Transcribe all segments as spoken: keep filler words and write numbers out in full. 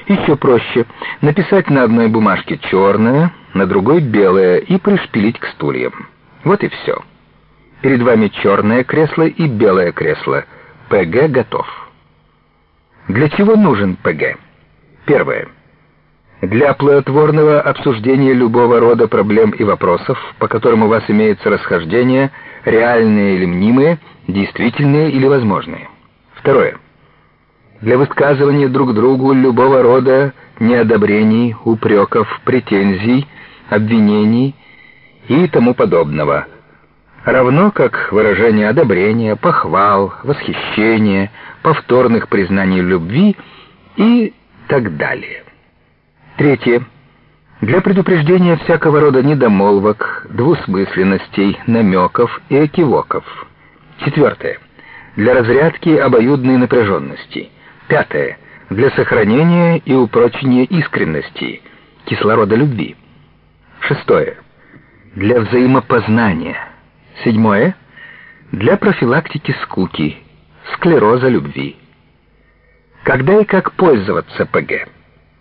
Еще проще написать на одной бумажке черное, на другой белое и пришпилить к стульям. Вот и все. Перед вами черное кресло и белое кресло. ПГ готов. Для чего нужен ПГ? Первое. Для плодотворного обсуждения любого рода проблем и вопросов, по которым у вас имеется расхождение, реальные или мнимые, действительные или возможные. Второе. Для высказывания друг другу любого рода неодобрений, упреков, претензий, обвинений и тому подобного, равно как выражение одобрения, похвал, восхищения, повторных признаний любви и так далее. Третье. Для предупреждения всякого рода недомолвок, двусмысленностей, намеков и экивоков. Четвертое. Для разрядки обоюдной напряженности. Пятое. Для сохранения и упрочения искренности, кислорода любви. Шестое. Для взаимопознания. Седьмое. Для профилактики скуки, склероза любви. Когда и как пользоваться ПГ?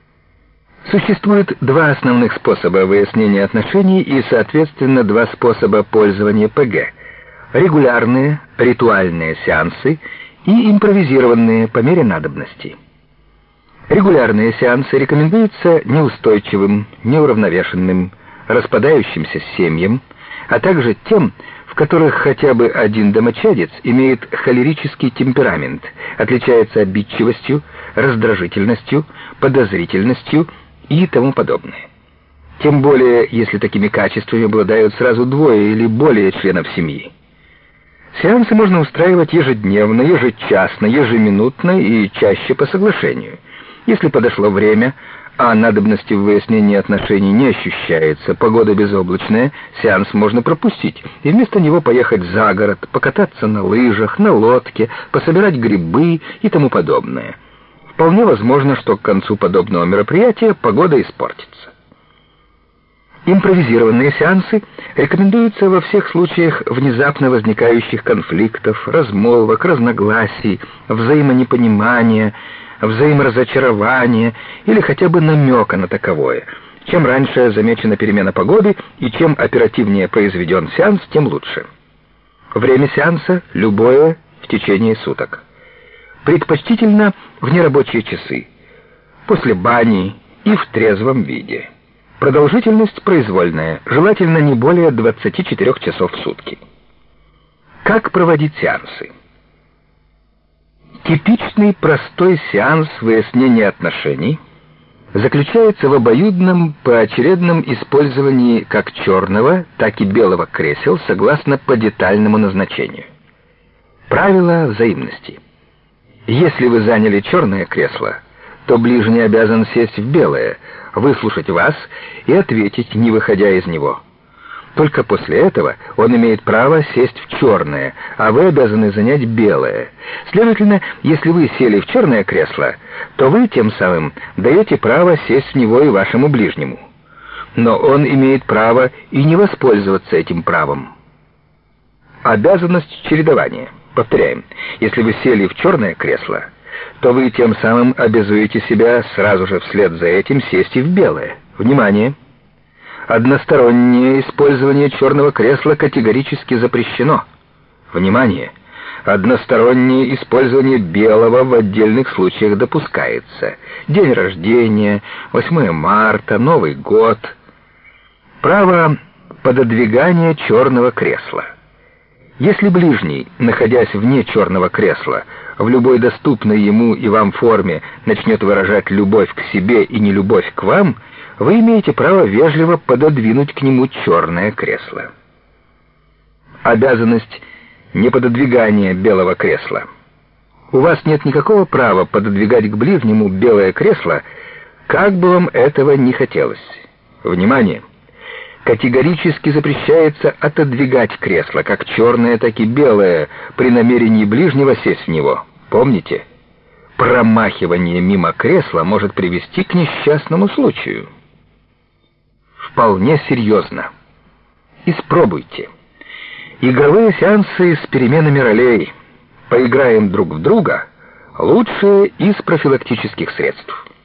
Существует два основных способа выяснения отношений и, соответственно, два способа пользования ПГ. Регулярные, ритуальные сеансы и импровизированные по мере надобности. Регулярные сеансы рекомендуются неустойчивым, неуравновешенным, распадающимся семьям, а также тем, в которых хотя бы один домочадец имеет холерический темперамент, отличается обидчивостью, раздражительностью, подозрительностью и тому подобное. Тем более, если такими качествами обладают сразу двое или более членов семьи. Сеансы можно устраивать ежедневно, ежечасно, ежеминутно и чаще по соглашению. Если подошло время, а надобности в выяснении отношений не ощущается, погода безоблачная, сеанс можно пропустить и вместо него поехать за город, покататься на лыжах, на лодке, пособирать грибы и тому подобное. Вполне возможно, что к концу подобного мероприятия погода испортится. Импровизированные сеансы рекомендуются во всех случаях внезапно возникающих конфликтов, размолвок, разногласий, взаимонепонимания, взаиморазочарования или хотя бы намека на таковое. Чем раньше замечена перемена погоды и чем оперативнее произведен сеанс, тем лучше. Время сеанса любое в течение суток. Предпочтительно в нерабочие часы, после бани и в трезвом виде. Продолжительность произвольная, желательно не более двадцати четырёх часов в сутки. Как проводить сеансы? Типичный простой сеанс выяснения отношений заключается в обоюдном поочередном использовании как черного, так и белого кресел согласно подетальному назначению. Правило взаимности. Если вы заняли черное кресло, то ближний обязан сесть в белое, выслушать вас и ответить, не выходя из него. Только после этого он имеет право сесть в черное, а вы обязаны занять белое. Следовательно, если вы сели в черное кресло, то вы тем самым даете право сесть в него и вашему ближнему. Но он имеет право и не воспользоваться этим правом. Обязанность чередования. Повторяем, если вы сели в черное кресло, то вы тем самым обязуете себя сразу же вслед за этим сесть и в белое. Внимание! Одностороннее использование черного кресла категорически запрещено. Внимание! Одностороннее использование белого в отдельных случаях допускается. День рождения, восьмое марта, Новый год. Право пододвигания черного кресла. Если ближний, находясь вне черного кресла, в любой доступной ему и вам форме начнет выражать любовь к себе и нелюбовь к вам, вы имеете право вежливо пододвинуть к нему черное кресло. Обязанность непододвигания белого кресла. У вас нет никакого права пододвигать к ближнему белое кресло, как бы вам этого ни хотелось. Внимание! Категорически запрещается отодвигать кресло, как черное, так и белое, при намерении ближнего сесть в него. Помните, промахивание мимо кресла может привести к несчастному случаю. Вполне серьезно. Испробуйте. Игровые сеансы с переменами ролей. Поиграем друг в друга. Лучшие из профилактических средств.